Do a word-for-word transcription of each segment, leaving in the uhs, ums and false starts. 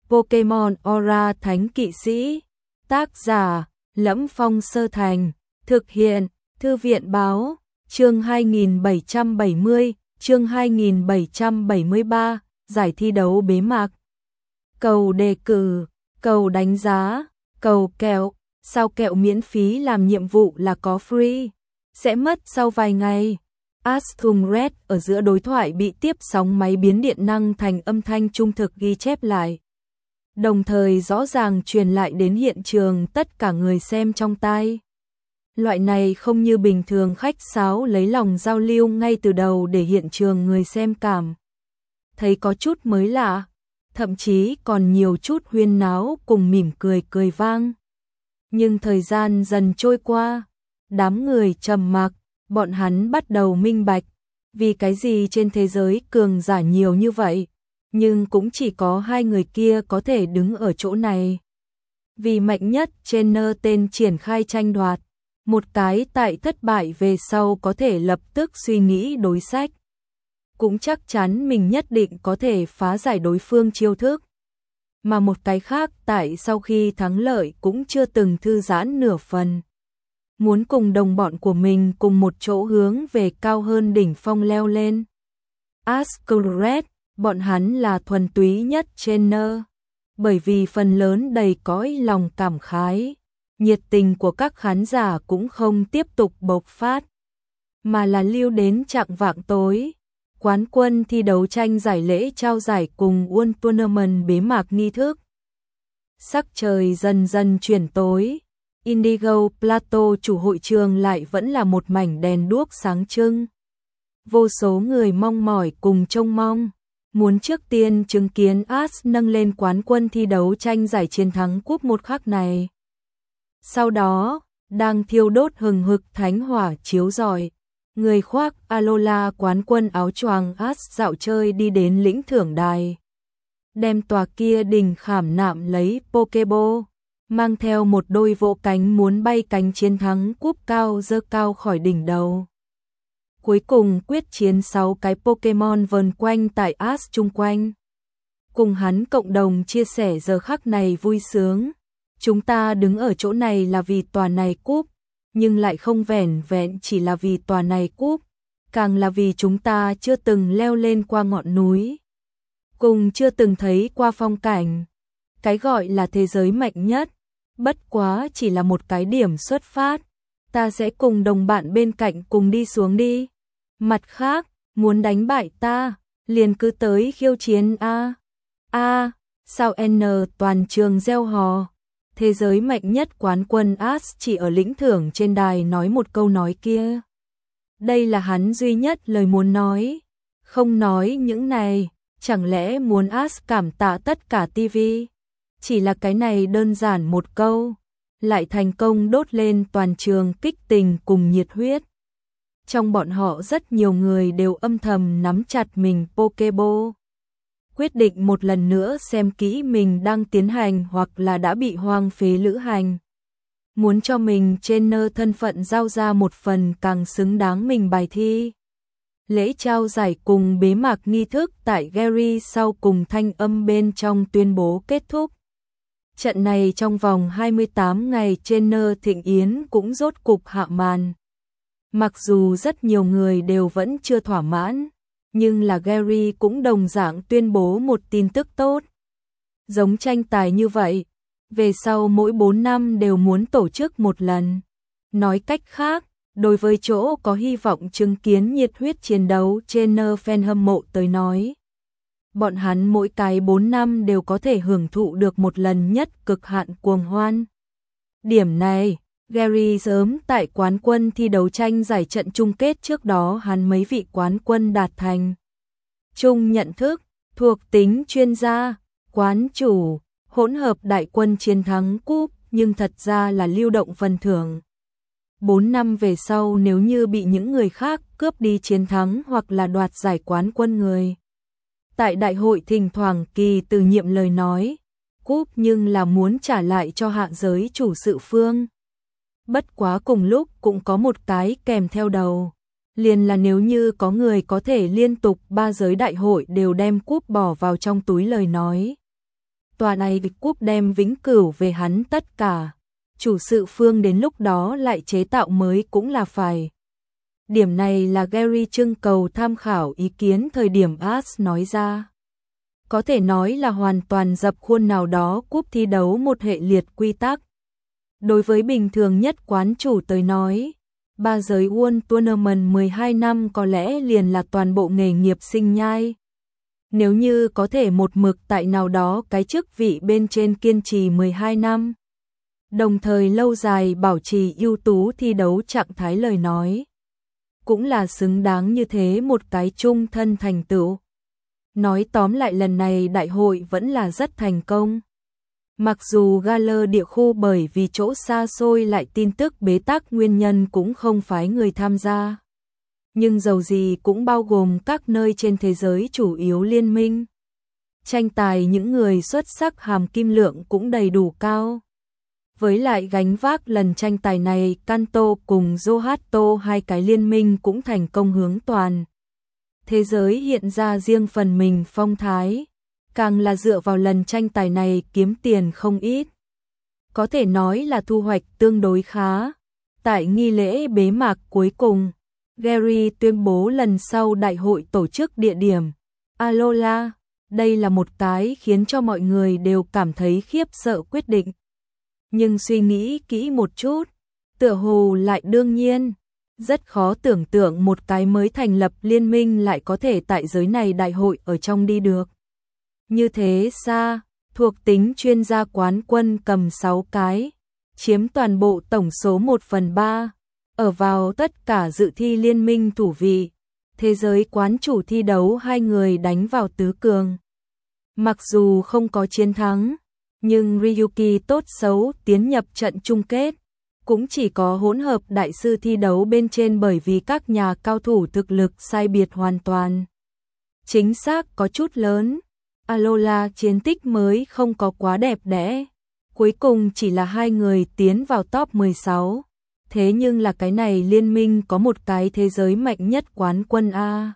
Pokemon Aura Thánh Kỵ Sĩ. Tác giả: Lẫm Phong Sơ Thành. Thực hiện: Thư viện báo. Chương hai nghìn bảy trăm bảy mươi, chương hai nghìn bảy trăm bảy mươi ba, giải thi đấu bế mạc. Cầu đề cử, cầu đánh giá, cầu kẹo, sao kẹo miễn phí làm nhiệm vụ là có free, sẽ mất sau vài ngày. Asthum Red ở giữa đối thoại bị tiếp sóng máy biến điện năng thành âm thanh trung thực ghi chép lại, đồng thời rõ ràng truyền lại đến hiện trường tất cả người xem trong tai. Loại này không như bình thường khách sáo lấy lòng giao lưu ngay từ đầu để hiện trường người xem cảm thấy có chút mới lạ, thậm chí còn nhiều chút huyên náo cùng mỉm cười cười vang. Nhưng thời gian dần trôi qua, đám người trầm mặc, bọn hắn bắt đầu minh bạch, vì cái gì trên thế giới cường giả nhiều như vậy, nhưng cũng chỉ có hai người kia có thể đứng ở chỗ này. Vì mạnh nhất trainer tên triển khai tranh đoạt, một cái tại thất bại về sau có thể lập tức suy nghĩ đối sách, cũng chắc chắn mình nhất định có thể phá giải đối phương chiêu thức. Mà một cái khác tại sau khi thắng lợi cũng chưa từng thư giãn nửa phần, muốn cùng đồng bọn của mình cùng một chỗ hướng về cao hơn đỉnh phong leo lên. Ascret, bọn hắn là thuần túy nhất trainer, bởi vì phần lớn đầy cõi lòng cảm khái, nhiệt tình của các khán giả cũng không tiếp tục bộc phát, mà là lưu đến chạng vạng tối. Quán quân thi đấu tranh giải lễ trao giải cùng World Tournament bế mạc nghi thức. Sắc trời dần dần chuyển tối, Indigo Plateau chủ hội trường lại vẫn là một mảnh đèn đuốc sáng trưng. Vô số người mong mỏi cùng trông mong, muốn trước tiên chứng kiến As nâng lên quán quân thi đấu tranh giải chiến thắng cúp một khắc này. Sau đó, đang thiêu đốt hừng hực thánh hỏa chiếu rọi, người khoác Alola quán quân áo choàng As dạo chơi đi đến lĩnh thưởng đài, đem tòa kia đình khảm nạm lấy Pokeball, mang theo một đôi vỗ cánh muốn bay cánh chiến thắng cúp cao dơ cao khỏi đỉnh đầu. Cuối cùng quyết chiến sáu cái Pokemon vờn quanh tại As chung quanh, cùng hắn cộng đồng chia sẻ giờ khắc này vui sướng. Chúng ta đứng ở chỗ này là vì tòa này cúp, nhưng lại không vẻn vẹn chỉ là vì tòa này cúp, càng là vì chúng ta chưa từng leo lên qua ngọn núi, cùng chưa từng thấy qua phong cảnh. Cái gọi là thế giới mạnh nhất, bất quá chỉ là một cái điểm xuất phát, ta sẽ cùng đồng bạn bên cạnh cùng đi xuống đi. Mặt khác, muốn đánh bại ta, liền cứ tới khiêu chiến a. A, sao N toàn trường reo hò. Thế giới mạnh nhất quán quân As chỉ ở lĩnh thưởng trên đài nói một câu nói kia. Đây là hắn duy nhất lời muốn nói. Không nói những này, chẳng lẽ muốn As cảm tạ tất cả ti vi? Chỉ là cái này đơn giản một câu, lại thành công đốt lên toàn trường kích tình cùng nhiệt huyết. Trong bọn họ rất nhiều người đều âm thầm nắm chặt mình Pokeball, quyết định một lần nữa xem kỹ mình đang tiến hành hoặc là đã bị hoang phế lữ hành. Muốn cho mình trainer thân phận giao ra một phần càng xứng đáng mình bài thi. Lễ trao giải cùng bế mạc nghi thức tại Gary sau cùng thanh âm bên trong tuyên bố kết thúc. Trận này trong vòng hai mươi tám ngày trainer thịnh yến cũng rốt cục hạ màn. Mặc dù rất nhiều người đều vẫn chưa thỏa mãn, nhưng là Gary cũng đồng dạng tuyên bố một tin tức tốt. Giống tranh tài như vậy, về sau mỗi bốn năm đều muốn tổ chức một lần. Nói cách khác, đối với chỗ có hy vọng chứng kiến nhiệt huyết chiến đấu trainer fan hâm mộ tới nói, bọn hắn mỗi cái bốn năm đều có thể hưởng thụ được một lần nhất cực hạn cuồng hoan. Điểm này, Gary sớm tại quán quân thi đấu tranh giải trận chung kết trước đó hắn mấy vị quán quân đạt thành chung nhận thức, thuộc tính chuyên gia, quán chủ, hỗn hợp đại quân chiến thắng cúp, nhưng thật ra là lưu động phần thưởng. Bốn năm về sau nếu như bị những người khác cướp đi chiến thắng hoặc là đoạt giải quán quân người, tại đại hội thỉnh thoảng kỳ từ nhiệm lời nói, cúp nhưng là muốn trả lại cho hạ giới chủ sự phương. Bất quá cùng lúc cũng có một cái kèm theo đầu, liền là nếu như có người có thể liên tục ba giới đại hội đều đem cúp bỏ vào trong túi lời nói, tòa này cúp đem vĩnh cửu về hắn tất cả. Chủ sự phương đến lúc đó lại chế tạo mới cũng là phải. Điểm này là Gary trưng cầu tham khảo ý kiến thời điểm As nói ra. Có thể nói là hoàn toàn dập khuôn nào đó cúp thi đấu một hệ liệt quy tắc. Đối với bình thường nhất quán chủ tới nói, ba giới World Tournament mười hai năm có lẽ liền là toàn bộ nghề nghiệp sinh nhai. Nếu như có thể một mực tại nào đó cái chức vị bên trên kiên trì mười hai năm, đồng thời lâu dài bảo trì ưu tú thi đấu trạng thái lời nói, cũng là xứng đáng như thế một cái chung thân thành tựu. Nói tóm lại lần này đại hội vẫn là rất thành công. Mặc dù gala địa khu bởi vì chỗ xa xôi lại tin tức bế tắc nguyên nhân cũng không phái người tham gia. Nhưng dầu gì cũng bao gồm các nơi trên thế giới chủ yếu liên minh. Tranh tài những người xuất sắc hàm kim lượng cũng đầy đủ cao. Với lại gánh vác lần tranh tài này, Kanto cùng Zohato hai cái liên minh cũng thành công hướng toàn thế giới hiện ra riêng phần mình phong thái, càng là dựa vào lần tranh tài này kiếm tiền không ít. Có thể nói là thu hoạch tương đối khá. Tại nghi lễ bế mạc cuối cùng, Gary tuyên bố lần sau đại hội tổ chức địa điểm Alola. Đây là một cái khiến cho mọi người đều cảm thấy khiếp sợ quyết định. Nhưng suy nghĩ kỹ một chút, tựa hồ lại đương nhiên. Rất khó tưởng tượng một cái mới thành lập liên minh lại có thể tại giới này đại hội ở trong đi được. Như thế xa, thuộc tính chuyên gia quán quân cầm sáu cái, chiếm toàn bộ tổng số một phần ba, ở vào tất cả dự thi liên minh thủ vị, thế giới quán chủ thi đấu hai người đánh vào tứ cường. Mặc dù không có chiến thắng, nhưng Ryuki tốt xấu tiến nhập trận chung kết. Cũng chỉ có hỗn hợp đại sư thi đấu bên trên bởi vì các nhà cao thủ thực lực sai biệt hoàn toàn. Chính xác có chút lớn. Alola chiến tích mới không có quá đẹp đẽ. Cuối cùng chỉ là hai người tiến vào top mười sáu. Thế nhưng là cái này liên minh có một cái thế giới mạnh nhất quán quân A.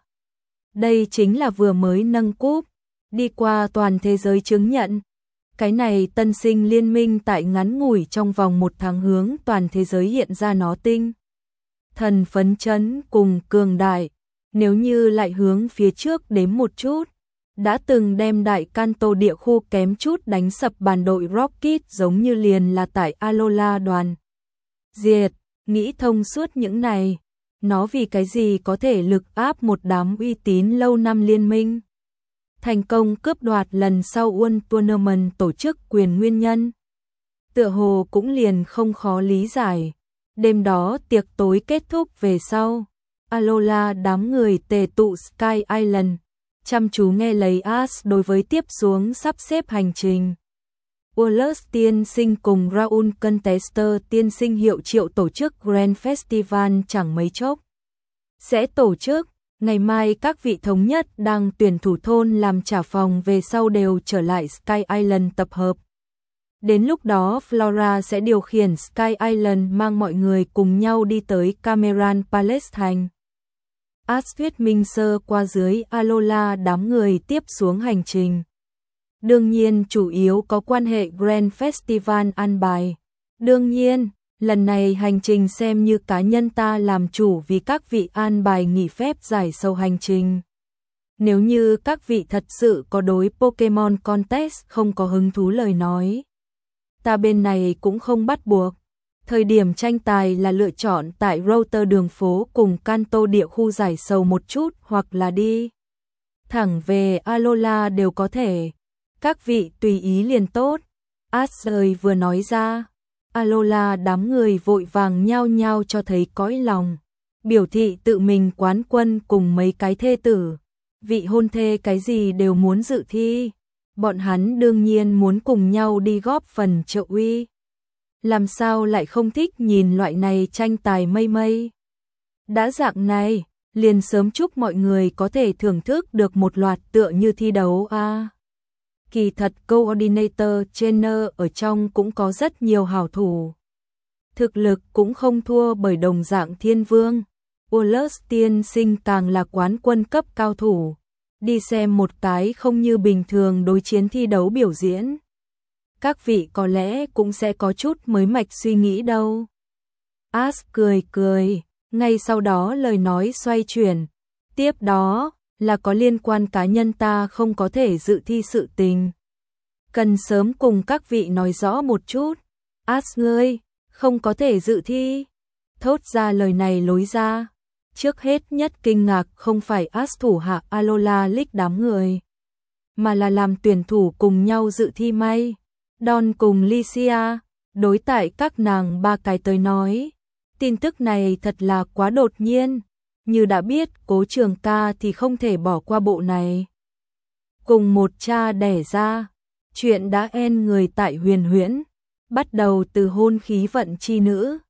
Đây chính là vừa mới nâng cúp, đi qua toàn thế giới chứng nhận. Cái này tân sinh liên minh tại ngắn ngủi trong vòng một tháng hướng toàn thế giới hiện ra nó tinh thần phấn chấn cùng cường đại. Nếu như lại hướng phía trước đếm một chút, đã từng đem đại Kanto địa khu kém chút đánh sập bàn đội Rocket giống như liền là tại Alola đoàn diệt. Nghĩ thông suốt những này, nó vì cái gì có thể lực áp một đám uy tín lâu năm liên minh, thành công cướp đoạt lần sau World Tournament tổ chức quyền nguyên nhân. Tựa hồ cũng liền không khó lý giải. Đêm đó tiệc tối kết thúc về sau, Alola đám người tề tụ Sky Island, chăm chú nghe lấy As đối với tiếp xuống sắp xếp hành trình. Wallace tiên sinh cùng Raul Contester tiên sinh hiệu triệu tổ chức Grand Festival chẳng mấy chốc sẽ tổ chức. Ngày mai các vị thống nhất đang tuyển thủ thôn làm trả phòng về sau đều trở lại Sky Island tập hợp. Đến lúc đó Flora sẽ điều khiển Sky Island mang mọi người cùng nhau đi tới Cameron Palace thành. As thuyết minh sơ qua dưới Alola đám người tiếp xuống hành trình. Đương nhiên chủ yếu có quan hệ Grand Festival an bài. Đương nhiên, lần này hành trình xem như cá nhân ta làm chủ vì các vị an bài nghỉ phép giải sâu hành trình. Nếu như các vị thật sự có đối Pokemon Contest không có hứng thú lời nói, ta bên này cũng không bắt buộc. Thời điểm tranh tài là lựa chọn tại router đường phố cùng Kanto địa khu giải sầu một chút hoặc là đi thẳng về Alola đều có thể. Các vị tùy ý liền tốt. Ashley vừa nói ra, Alola đám người vội vàng nhao nhao cho thấy cõi lòng, biểu thị tự mình quán quân cùng mấy cái thê tử, vị hôn thê cái gì đều muốn dự thi. Bọn hắn đương nhiên muốn cùng nhau đi góp phần trợ uy. Làm sao lại không thích nhìn loại này tranh tài mây mây. Đã dạng này, liền sớm chúc mọi người có thể thưởng thức được một loạt tựa như thi đấu a. À, kỳ thật Coordinator Trainer ở trong cũng có rất nhiều hảo thủ. Thực lực cũng không thua bởi đồng dạng thiên vương. Wallace tiên sinh càng là quán quân cấp cao thủ. Đi xem một cái không như bình thường đối chiến thi đấu biểu diễn. các vị có lẽ cũng sẽ có chút mới mạch suy nghĩ đâu. As cười cười, ngay sau đó lời nói xoay chuyển, tiếp đó là có liên quan cá nhân ta không có thể dự thi sự tình. Cần sớm cùng các vị nói rõ một chút. As ngươi, không có thể dự thi. Thốt ra lời này lối ra. Trước hết nhất kinh ngạc không phải As thủ hạ Alola League đám người, mà là làm tuyển thủ cùng nhau dự thi may. Don cùng Licia, đối tại các nàng ba cái tới nói. Tin tức này thật là quá đột nhiên. Như đã biết Cố Trường ca thì không thể bỏ qua bộ này. Cùng một cha đẻ ra, chuyện đã en người tại Huyền Huyễn, bắt đầu từ hôn khí vận chi nữ,